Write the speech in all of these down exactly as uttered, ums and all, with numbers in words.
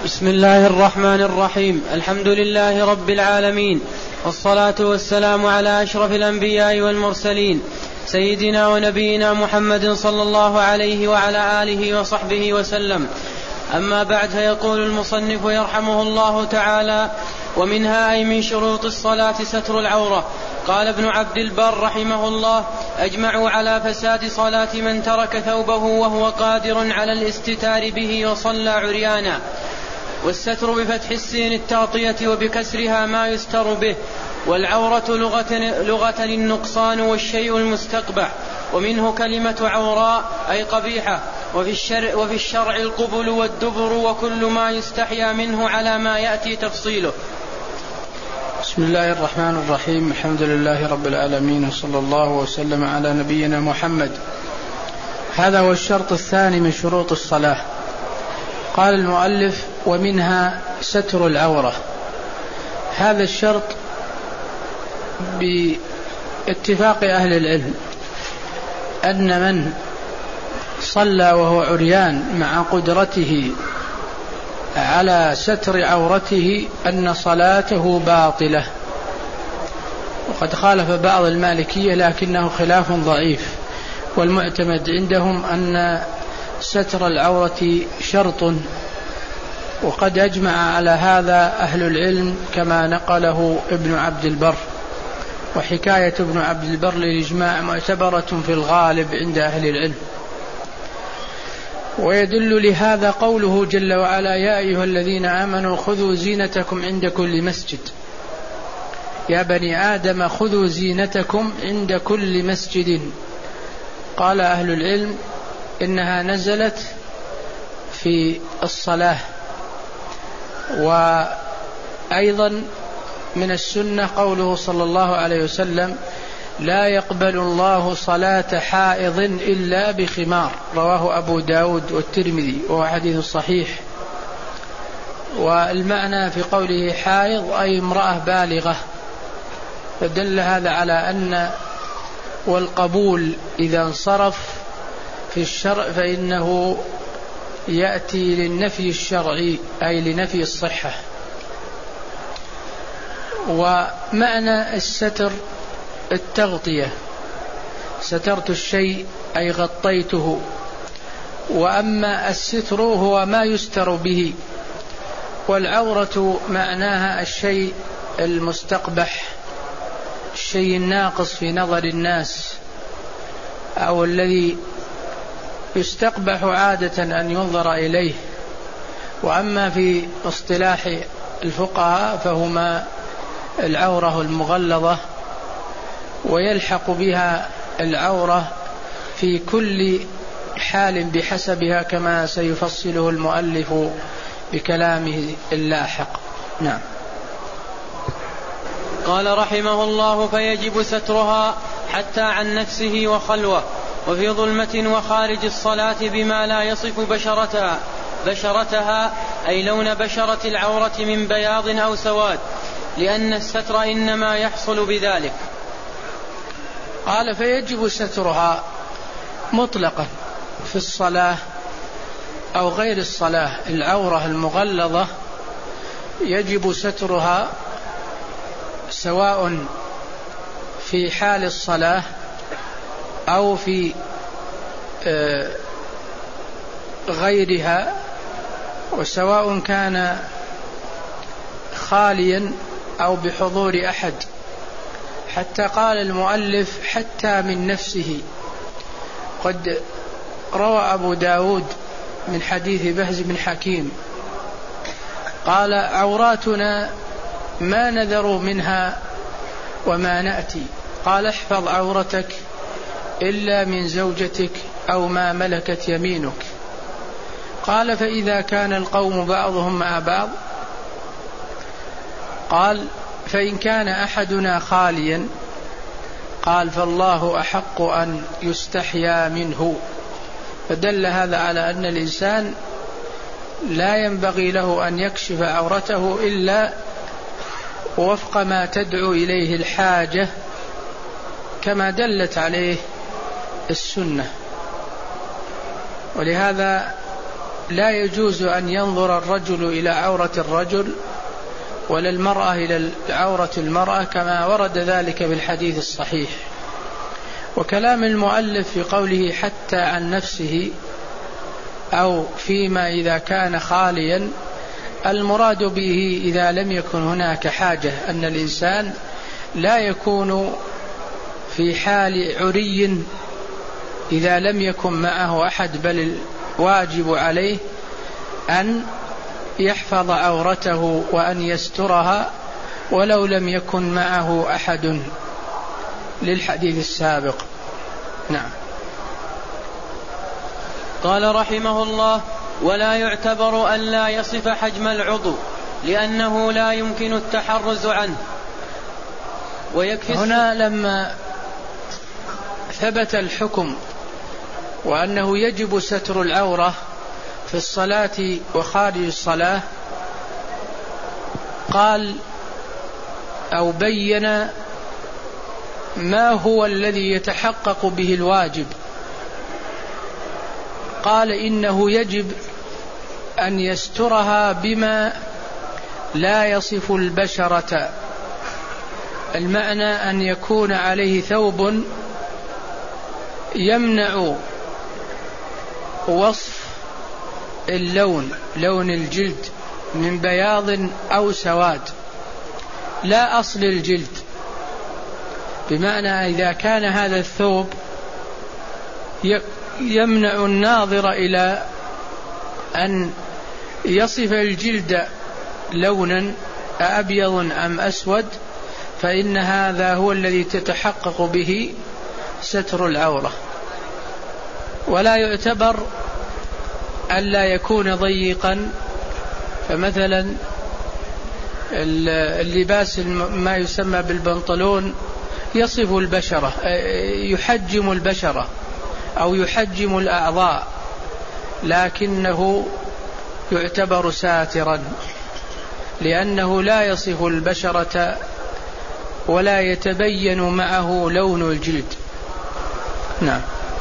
بسم الله الرحمن الرحيم. الحمد لله رب العالمين، والصلاة والسلام على أشرف الأنبياء والمرسلين، سيدنا ونبينا محمد صلى الله عليه وعلى آله وصحبه وسلم. أما بعد، فيقول المصنف يرحمه الله تعالى: ومنها أي من شروط الصلاة ستر العورة. قال ابن عبد البر رحمه الله: أجمعوا على فساد صلاة من ترك ثوبه وهو قادر على الاستتار به وصلى عريانا. والستر بفتح السين التغطية وبكسرها ما يستر به. والعورة لغة, لغة النقصان والشيء المستقبح، ومنه كلمة عوراء أي قبيحة. وفي الشرع, وفي الشرع القبل والدبر وكل ما يستحيا منه على ما يأتي تفصيله. بسم الله الرحمن الرحيم. الحمد لله رب العالمين، وصلى الله وسلم على نبينا محمد. هذا هو الشرط الثاني من شروط الصلاة. قال المؤلف: ومنها ستر العورة. هذا الشرط باتفاق أهل العلم أن من صلى وهو عريان مع قدرته على ستر عورته أن صلاته باطلة. وقد خالف بعض المالكية لكنه خلاف ضعيف، والمعتمد عندهم أن ستر العورة شرط، وقد أجمع على هذا أهل العلم كما نقله ابن عبد البر. وحكاية ابن عبد البر للإجماع معتبرة في الغالب عند أهل العلم. ويدل لهذا قوله جل وعلا: يا أيها الذين آمنوا خذوا زينتكم عند كل مسجد. يا بني آدم خذوا زينتكم عند كل مسجد. قال أهل العلم إنها نزلت في الصلاة. وأيضا من السنة قوله صلى الله عليه وسلم: لا يقبل الله صلاة حائض إلا بخمار. رواه أبو داود والترمذي، وهو حديث صحيح. والمعنى في قوله حائض أي امرأة بالغة، فدل هذا على أن والقبول إذا انصرف في الشرع فإنه يأتي للنفي الشرعي أي لنفي الصحة. ومعنى الستر التغطية، سترت الشيء أي غطيته. وأما الستر هو ما يستر به. والعورة معناها الشيء المستقبح، الشيء الناقص في نظر الناس، أو الذي يستقبح عادة أن ينظر إليه. وأما في اصطلاح الفقهاء فهما العورة المغلظة، ويلحق بها العورة في كل حال بحسبها كما سيفصله المؤلف بكلامه اللاحق. نعم. قال رحمه الله: فيجب سترها حتى عن نفسه وخلوة، وفي ظلمة وخارج الصلاة بما لا يصف بشرتها بشرتها أي لون بشرة العورة من بياض أو سواد، لأن الستر إنما يحصل بذلك. قال: فيجب سترها مطلقا في الصلاة أو غير الصلاة. العورة المغلظة يجب سترها سواء في حال الصلاة أو في غيرها، وسواء كان خاليا أو بحضور أحد. حتى قال المؤلف: حتى من نفسه. قد روى أبو داود من حديث بهز بن حكيم قال: عوراتنا ما نذر منها وما نأتي. قال: احفظ عورتك إلا من زوجتك أو ما ملكت يمينك. قال: فإذا كان القوم بعضهم مع بعض. قال: فإن كان أحدنا خاليا. قال: فالله أحق أن يستحيا منه. فدل هذا على أن الإنسان لا ينبغي له أن يكشف عورته إلا وفق ما تدعو إليه الحاجة، كما دلت عليه السنة. ولهذا لا يجوز أن ينظر الرجل إلى عورة الرجل ولا المرأة إلى عورة المرأة كما ورد ذلك بالحديث الصحيح. وكلام المؤلف في قوله حتى عن نفسه أو فيما إذا كان خاليا، المراد به إذا لم يكن هناك حاجة، أن الإنسان لا يكون في حال عري إذا لم يكن معه أحد، بل الواجب عليه أن يحفظ عورته وأن يسترها ولو لم يكن معه أحد، للحديث السابق. نعم. قال رحمه الله: ولا يعتبر أن لا يصف حجم العضو لأنه لا يمكن التحرز عنه. ويكفي هنا لما ثبت الحكم وأنه يجب ستر العورة في الصلاة وخارج الصلاة، قال أو بين ما هو الذي يتحقق به الواجب. قال إنه يجب أن يسترها بما لا يصف البشرة، المعنى أن يكون عليه ثوب يمنع وصف اللون، لون الجلد من بياض أو سواد، لا أصل الجلد. بمعنى إذا كان هذا الثوب يمنع الناظر إلى أن يصف الجلد لونا أبيض أم أسود، فإن هذا هو الذي تتحقق به ستر العورة. ولا يعتبر ألا يكون ضيقا، فمثلا اللباس ما يسمى بالبنطلون يصف البشرة، يحجم البشرة أو يحجم الأعضاء، لكنه يعتبر ساترا لأنه لا يصف البشرة ولا يتبين معه لون الجلد. نعم.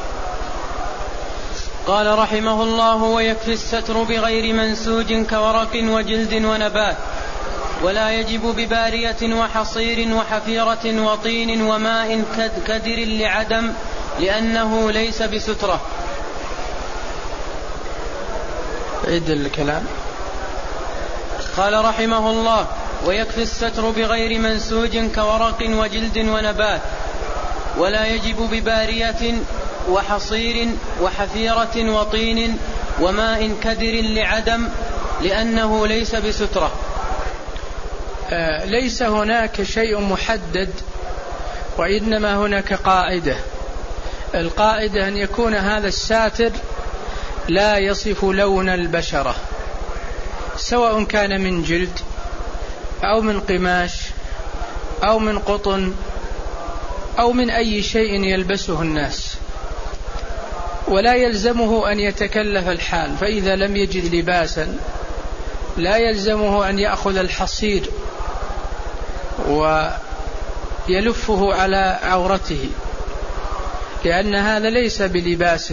قال رحمه الله: ويكفي الستر بغير منسوج كورق وجلد ونبات، ولا يجب ببارية وحصير وحفيرة وطين وماء كدر لعدم، لأنه ليس بسترة. عيد الكلام. قال رحمه الله: ويكفي الستر بغير منسوج كورق وجلد ونبات، ولا يجب ببارية وحصير وحفيرة وطين وماء كدر لعدم، لأنه ليس بسترة. آه ليس هناك شيء محدد، وإنما هناك قاعدة. القاعدة أن يكون هذا الساتر لا يصف لون البشرة، سواء كان من جلد أو من قماش أو من قطن أو من أي شيء يلبسه الناس، ولا يلزمه أن يتكلف الحال. فإذا لم يجد لباسا لا يلزمه أن يأخذ الحصير ويلفه على عورته، لأن هذا ليس بلباس.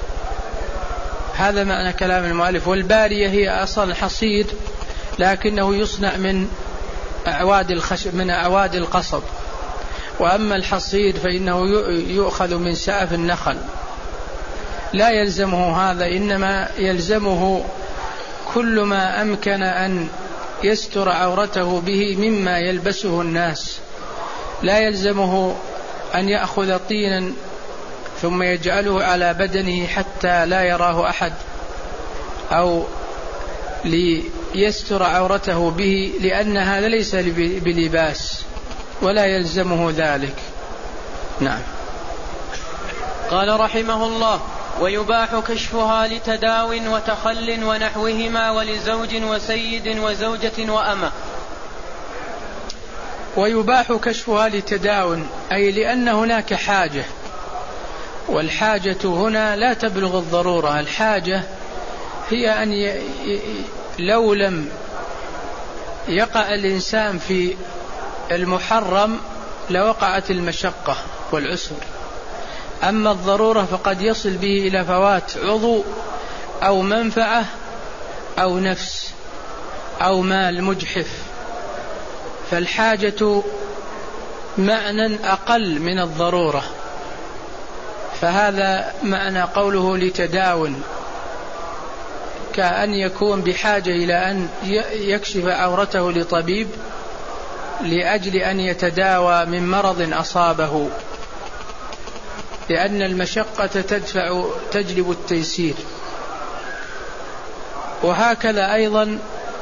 هذا معنى كلام المؤلف. والبارية هي أصل الحصير، لكنه يصنع من أعواد الخشب، من أعواد القصب. وأما الحصير فإنه يؤخذ من سعف النخل. لا يلزمه هذا، إنما يلزمه كل ما أمكن أن يستر عورته به مما يلبسه الناس. لا يلزمه أن يأخذ طينا ثم يجعله على بدنه حتى لا يراه أحد، أو ليستر عورته به، لأن هذا ليس بلباس ولا يلزمه ذلك. نعم. قال رحمه الله: ويباح كشفها لتداو وتخل ونحوهما، ولزوج وسيد وزوجة وأمة. ويباح كشفها لتداو، أي لأن هناك حاجة، والحاجة هنا لا تبلغ الضرورة. الحاجة هي أن ي... لو لم يقع الإنسان في المحرم لوقعت المشقة والعسر. أما الضرورة فقد يصل به إلى فوات عضو أو منفعة أو نفس أو مال مجحف، فالحاجة معنى أقل من الضرورة، فهذا معنى قوله لتداون، كأن يكون بحاجة إلى أن يكشف عورته لطبيب لأجل أن يتداوى من مرض أصابه، لأن المشقة تدفع تجلب التيسير. وهكذا أيضا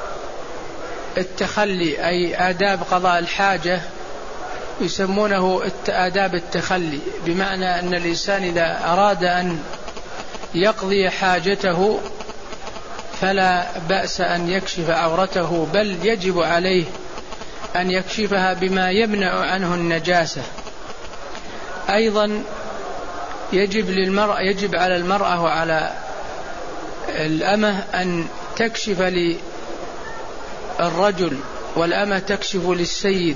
التخلي، أي آداب قضاء الحاجة يسمونه آداب التخلي، بمعنى أن الإنسان إذا أراد أن يقضي حاجته فلا بأس أن يكشف عورته، بل يجب عليه أن يكشفها بما يمنع عنه النجاسة. أيضا يجب للمرأة يجب على المرأة وعلى الأمة أن تكشف للرجل، والأمة تكشف للسيد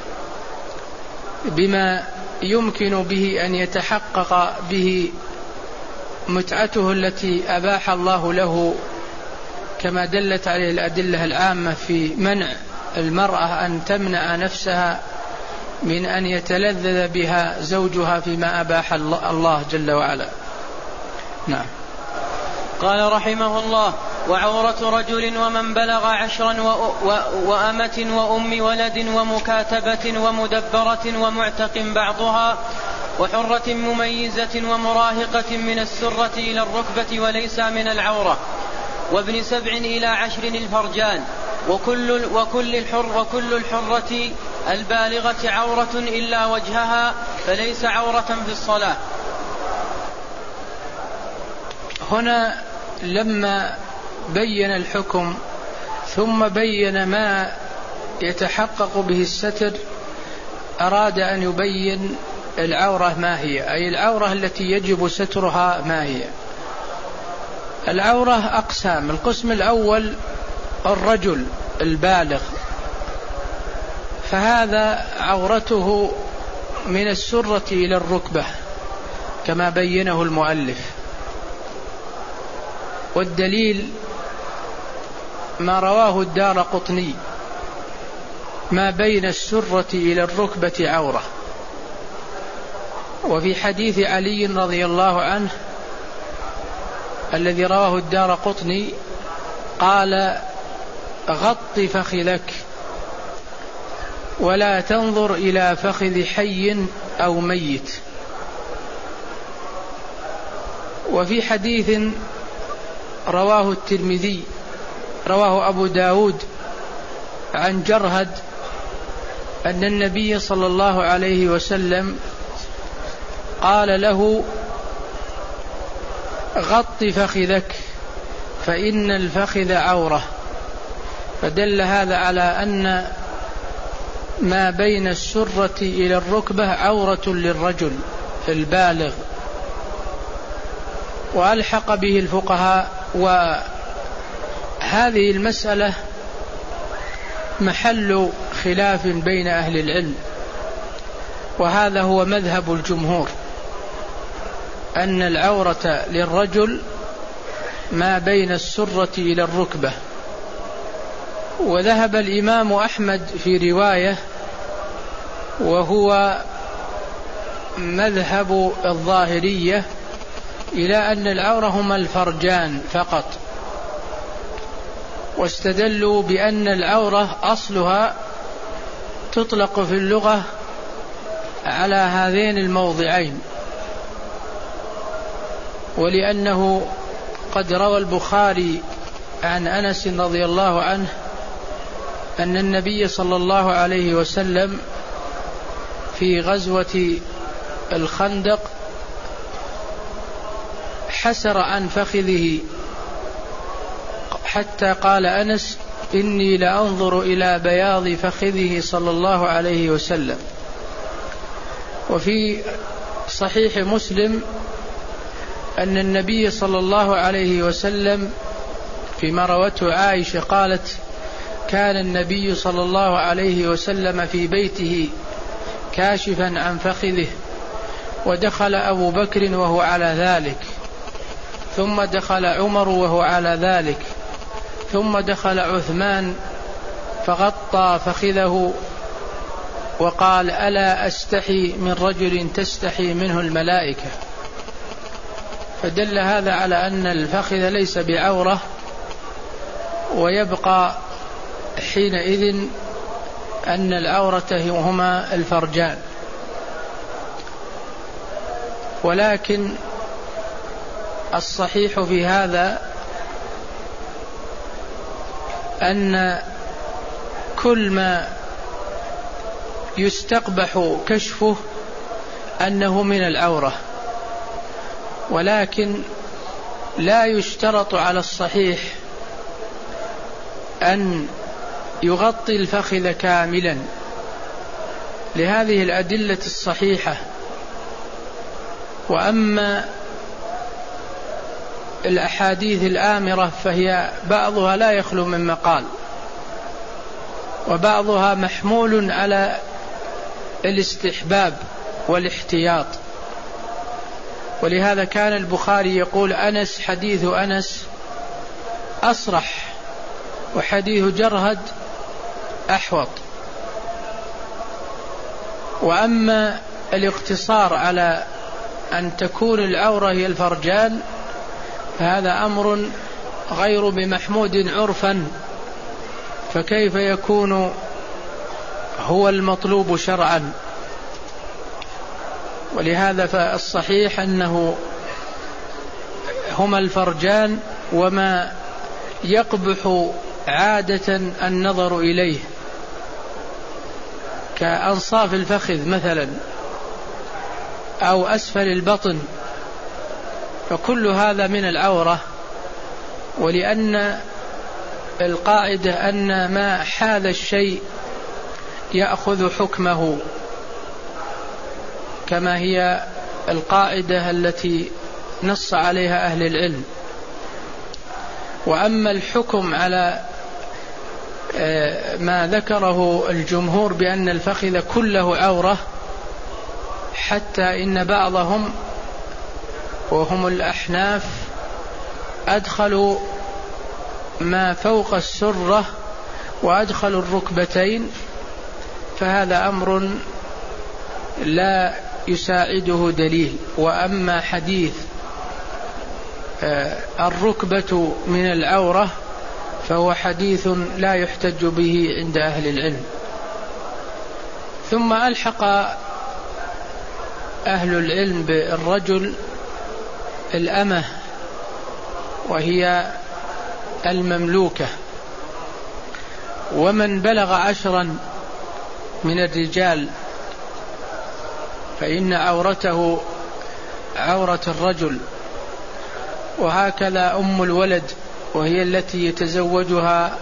بما يمكن به أن يتحقق به متعته التي أباح الله له، كما دلت عليه الأدلة العامة في منع المرأة أن تمنع نفسها من أن يتلذذ بها زوجها فيما أباح الله جل وعلا. نعم. قال رحمه الله: وعورة رجل ومن بلغ عشرا وأمة وأم ولد ومكاتبة ومدبرة ومعتق بعضها وحرة مميزة ومراهقة من السرة إلى الركبة وليس من العورة، وابن سبع إلى عشر الفرجان، وكل, وكل, الحر وكل الحرة البالغة عورة إلا وجهها فليس عورة في الصلاة. هنا لما بين الحكم ثم بين ما يتحقق به الستر أراد أن يبين العورة ما هي، أي العورة التي يجب سترها ما هي. العورة أقسام: القسم الأول الرجل البالغ، فهذا عورته من السرة إلى الركبة كما بينه المؤلف، والدليل ما رواه الدارقطني: ما بين السرة إلى الركبة عورة. وفي حديث علي رضي الله عنه الذي رواه الدارقطني قال: غط فخذك ولا تنظر إلى فخذ حي أو ميت. وفي حديث رواه الترمذي رواه أبو داود عن جرهد أن النبي صلى الله عليه وسلم قال له: غط فخذك فإن الفخذ عورة. فدل هذا على أن ما بين السرة إلى الركبة عورة للرجل البالغ. وألحق به الفقهاء، وهذه المسألة محل خلاف بين أهل العلم، وهذا هو مذهب الجمهور، أن العورة للرجل ما بين السرة إلى الركبة. وذهب الإمام أحمد في رواية وهو مذهب الظاهرية إلى أن العورة هما الفرجان فقط، واستدلوا بأن العورة أصلها تطلق في اللغة على هذين الموضعين، ولأنه قد روى البخاري عن أنس رضي الله عنه أن النبي صلى الله عليه وسلم في غزوة الخندق حسر عن فخذه حتى قال أنس: إني لأنظر إلى بياض فخذه صلى الله عليه وسلم. وفي صحيح مسلم أن النبي صلى الله عليه وسلم فيما روته عائشة قالت: كان النبي صلى الله عليه وسلم في بيته كاشفا عن فخذه، ودخل أبو بكر وهو على ذلك، ثم دخل عمر وهو على ذلك، ثم دخل عثمان فغطى فخذه وقال: ألا أستحي من رجل تستحي منه الملائكة. فدل هذا على أن الفخذ ليس بعورة، ويبقى حينئذ أن العورة هما الفرجان. ولكن الصحيح في هذا أن كل ما يستقبح كشفه أنه من العورة، ولكن لا يشترط على الصحيح أن يغطي الفخذ كاملا لهذه الأدلة الصحيحة. وأما الأحاديث الآمرة فهي بعضها لا يخلو من مقال، وبعضها محمول على الاستحباب والاحتياط. ولهذا كان البخاري يقول: أنس حديث أنس أصرح، وحديث جرهد أحوط. وأما الاقتصار على أن تكون العورة هي الفرجان فهذا أمر غير بمحمود عرفا، فكيف يكون هو المطلوب شرعا؟ ولهذا فالصحيح أنه هما الفرجان، وما يقبح عادة النظر إليه كأنصاف الفخذ مثلا أو أسفل البطن، فكل هذا من العورة. ولأن القاعدة أن ما حاذ الشيء يأخذ حكمه، كما هي القاعدة التي نص عليها أهل العلم. وأما الحكم على ما ذكره الجمهور بأن الفخذ كله عورة، حتى إن بعضهم وهم الأحناف أدخلوا ما فوق السرة وأدخلوا الركبتين، فهذا أمر لا يساعده دليل. وأما حديث الركبة من العورة فهو حديث لا يحتج به عند أهل العلم. ثم ألحق أهل العلم بالرجل الأمة، وهي المملوكة، ومن بلغ عشرا من الرجال فإن عورته عورة الرجل. وهكذا أم الولد، وهي التي يتزوجها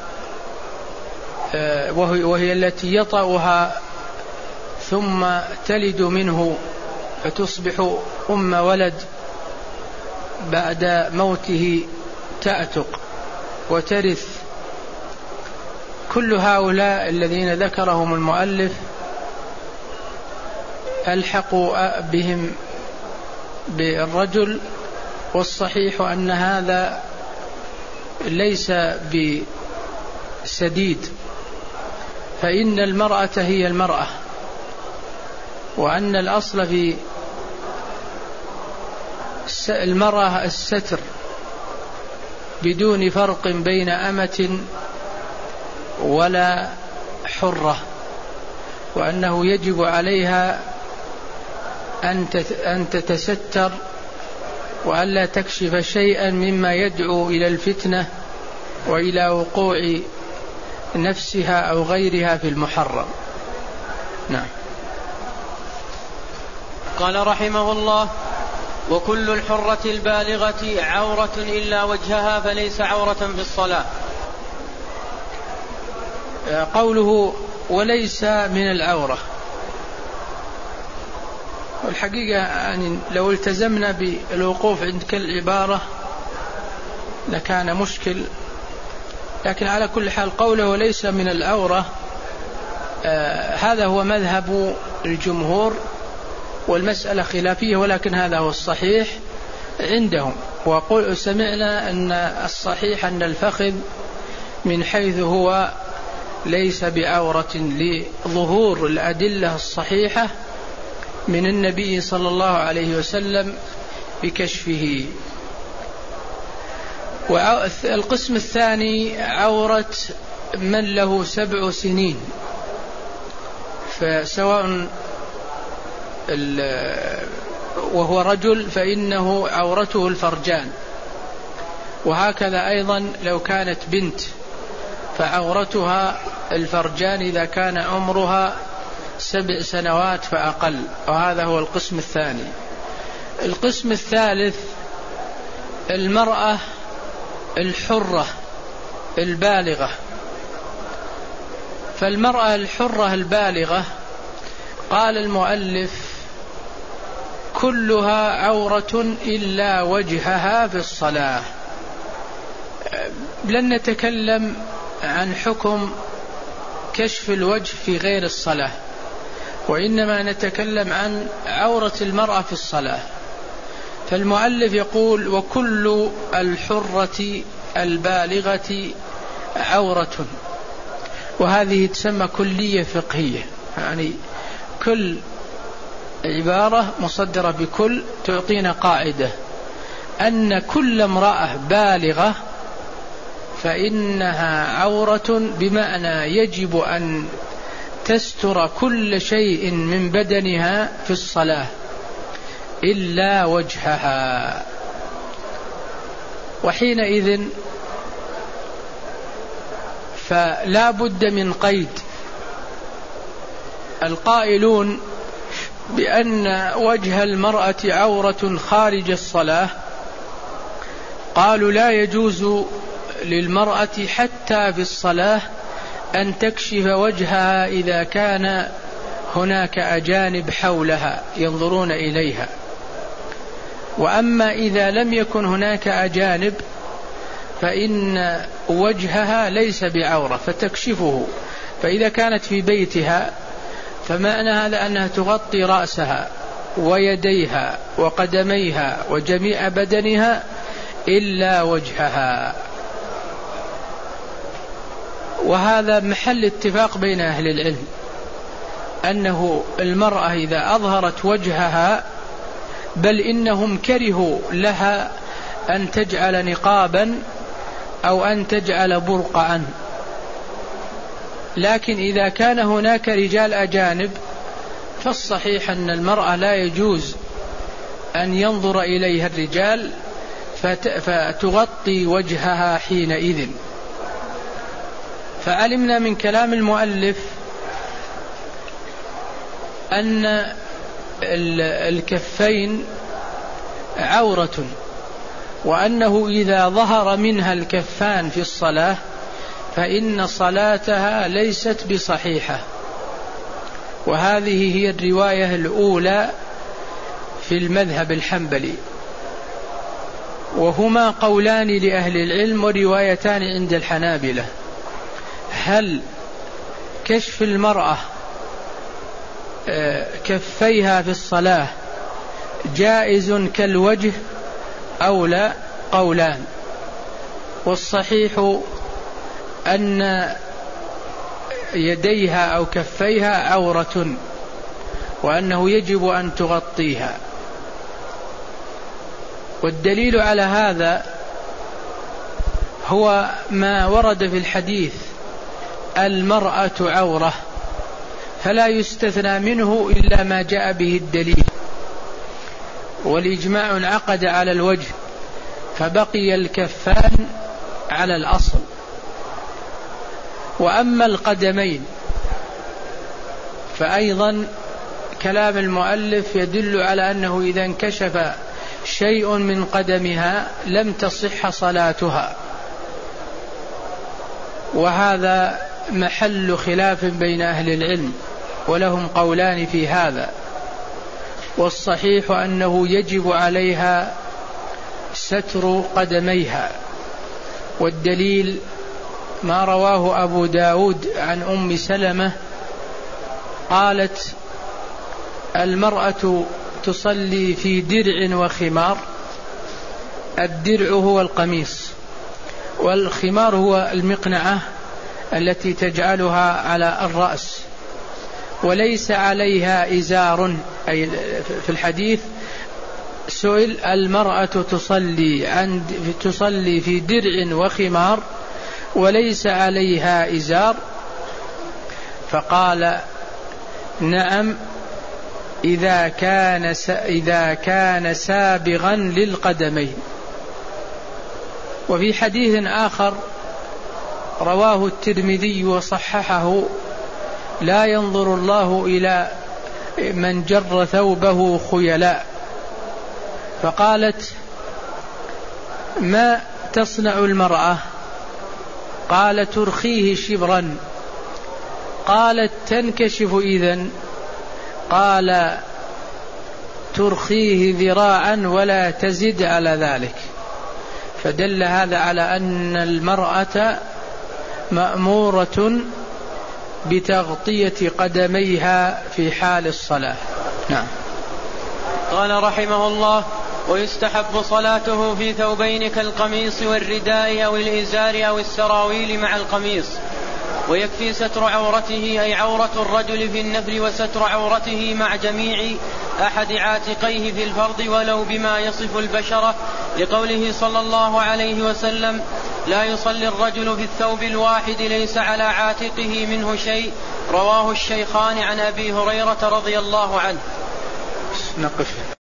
وهي التي يطأها ثم تلد منه فتصبح أم ولد، بعد موته تأتق وترث. كل هؤلاء الذين ذكرهم المؤلف ألحقوا بهم بالرجل، والصحيح أن هذا ليس بسديد، فإن المرأة هي المرأة، وأن الأصل في المرأة الستر بدون فرق بين أمة ولا حرة، وأنه يجب عليها أن تتستر وألا تكشف شيئا مما يدعو إلى الفتنة وإلى وقوع نفسها أو غيرها في المحرم. نعم. قال رحمه الله: وكل الحرة البالغة عورة إلا وجهها فليس عورة في الصلاة. قوله وليس من العورة، والحقيقة يعني لو التزمنا بالوقوف عند كل عبارة لكان مشكل، لكن على كل حال قوله ليس من العورة آه هذا هو مذهب الجمهور، والمسألة خلافية، ولكن هذا هو الصحيح عندهم. وقل سمعنا أن الصحيح أن الفخذ من حيث هو ليس بعورة لظهور الأدلة الصحيحة من النبي صلى الله عليه وسلم بكشفه. والقسم الثاني عورة من له سبع سنين، فسواء وهو رجل فإنه عورته الفرجان، وهكذا أيضا لو كانت بنت فعورتها الفرجان إذا كان عمرها سبع سنوات فأقل، وهذا هو القسم الثاني. القسم الثالث المرأة الحرة البالغة. فالمرأة الحرة البالغة قال المؤلف كلها عورة إلا وجهها في الصلاة. لن نتكلم عن حكم كشف الوجه في غير الصلاة، وإنما نتكلم عن عورة المرأة في الصلاة. فالمؤلف يقول وكل الحرة البالغة عورة، وهذه تسمى كلية فقهية، يعني كل عبارة مصدرة بكل تعطينا قاعدة أن كل امرأة بالغة فإنها عورة، بمعنى يجب أن تستر كل شيء من بدنها في الصلاة إلا وجهها. وحينئذ فلا بد من قيد. القائلون بأن وجه المرأة عورة خارج الصلاة قالوا لا يجوز للمرأة حتى في الصلاة أن تكشف وجهها إذا كان هناك أجانب حولها ينظرون إليها، وأما إذا لم يكن هناك أجانب فإن وجهها ليس بعورة فتكشفه. فإذا كانت في بيتها فمعنى هذا أنها تغطي رأسها ويديها وقدميها وجميع بدنها إلا وجهها. وهذا محل اتفاق بين أهل العلم أنه المرأة إذا أظهرت وجهها، بل إنهم كرهوا لها أن تجعل نقابا أو أن تجعل برقعا، لكن إذا كان هناك رجال أجانب فالصحيح أن المرأة لا يجوز أن ينظر إليها الرجال فتغطي وجهها حينئذ. فعلمنا من كلام المؤلف أن الكفين عورة، وأنه إذا ظهر منها الكفان في الصلاة فإن صلاتها ليست بصحيحة. وهذه هي الرواية الأولى في المذهب الحنبلي، وهما قولان لأهل العلم وروايتان عند الحنابلة. هل كشف المرأة كفيها في الصلاة جائز كالوجه أو لا؟ قولان، والصحيح أن يديها أو كفيها عورة وأنه يجب أن تغطيها. والدليل على هذا هو ما ورد في الحديث المرأة عورة، فلا يستثنى منه إلا ما جاء به الدليل، والإجماع انعقد على الوجه فبقي الكفان على الأصل. وأما القدمين فأيضا كلام المؤلف يدل على أنه إذا انكشف شيء من قدمها لم تصح صلاتها، وهذا محل خلاف بين أهل العلم ولهم قولان في هذا. والصحيح أنه يجب عليها ستر قدميها، والدليل ما رواه أبو داود عن أم سلمة قالت المرأة تصلي في درع وخمار، الدرع هو القميص، والخمار هو المقنعة التي تجعلها على الرأس، وليس عليها إزار. أي في الحديث سئل المرأة تصلي عند تصلي في درع وخمار وليس عليها إزار، فقال نعم إذا كان إذا كان سابغا للقدمين. وفي حديث آخر رواه الترمذي وصححه: لا ينظر الله إلى من جر ثوبه خيلاء. فقالت: ما تصنع المرأة؟ قال: ترخيه شبرا. قالت: تنكشف إذن؟ قال: ترخيه ذراعا ولا تزد على ذلك. فدل هذا على أن المرأة مأمورة بتغطية قدميها في حال الصلاة. نعم. قال رحمه الله: ويستحب صلاته في ثوبين كالقميص والرداء أو الإزار أو السراويل مع القميص، ويكفي ستر عورته أي عورة الرجل في النفل وستر عورته مع جميع أحد عاتقيه في الفرض ولو بما يصف البشرة، لقوله صلى الله عليه وسلم: لا يصلي الرجل في الثوب الواحد ليس على عاتقه منه شيء. رواه الشيخان عن أبي هريرة رضي الله عنه. نقف.